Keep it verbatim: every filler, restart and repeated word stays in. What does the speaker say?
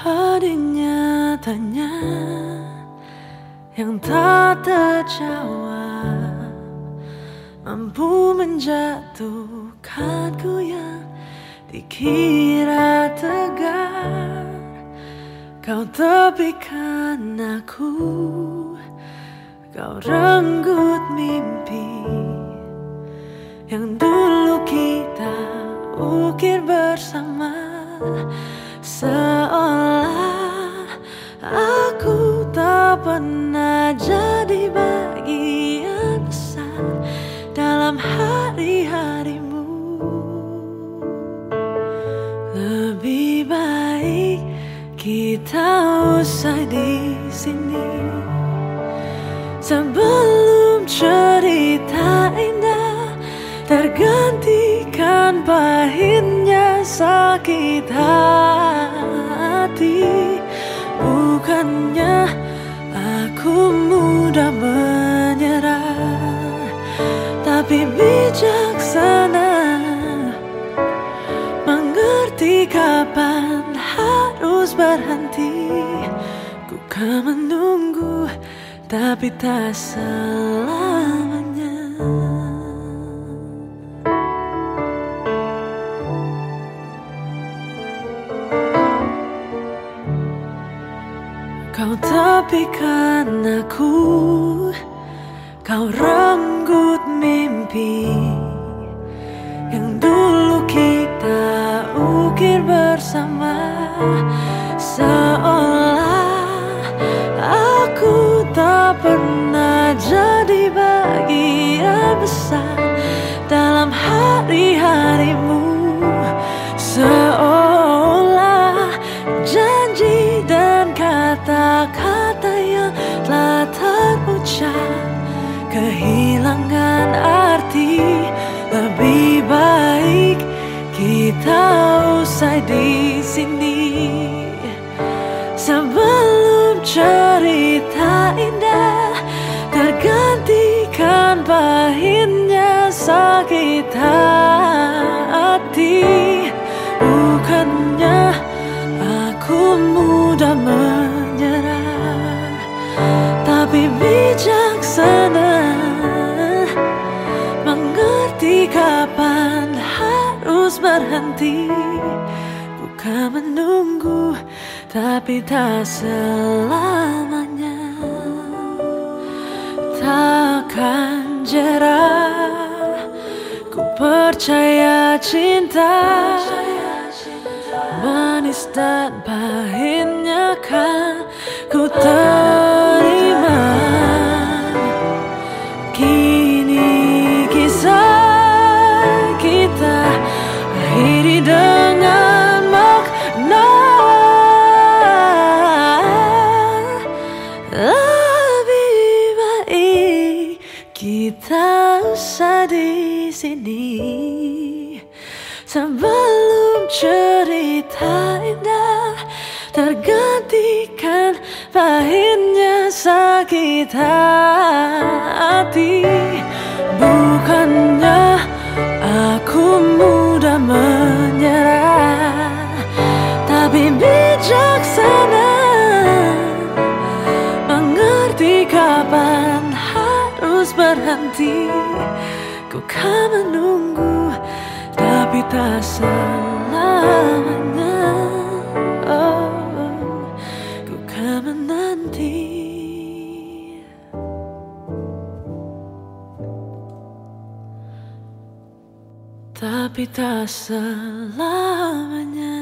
Pedihnya tanya yang tak terjawab, mampu menjatuhkanku yang dikira tegar. Kau tepikan aku, kau renggut mimpi yang dulu kita ukir bersama. Seolah aku tak pernah jadi bagian besar dalam hari-harimu. Lebih baik kita usai di sini sebelum cerita indah tergantikan pahitnya sakit hati. Bukannya aku mudah menyerah, tapi bijaksana mengerti kapan harus berhenti. Ku kan menunggu, tapi tak selamanya. Kau tepikan aku, kau renggut mimpi yang dulu kita ukir bersama. Seolah aku tak pernah jadi bagian besar dalam hari-harimu. Seolah janji dan kata-kata yang telah terucap kehilangan arti. Lebih baik kita usai di sini sebelum cerita indah tergantikan pahitnya sakit hati. Bukannya aku mudah menyerah, tapi bijaksana mengerti kapan harus berhenti. Ku kan menunggu, tapi tak selamanya. Takkan jerah, ku percaya cinta manis dan pahitnya kan ku terima. Kini kisah kita akhiri dengan makna. Lebih baik kita usai di sini sebelum cerita indah tergantikan pahitnya sakit hati. Bukannya aku mudah menyerah, tapi bijaksana mengerti kapan harus berhenti. Ku kan menunggu, tapi tak selamanya. Oh, ku kan menanti, tapi tak selamanya.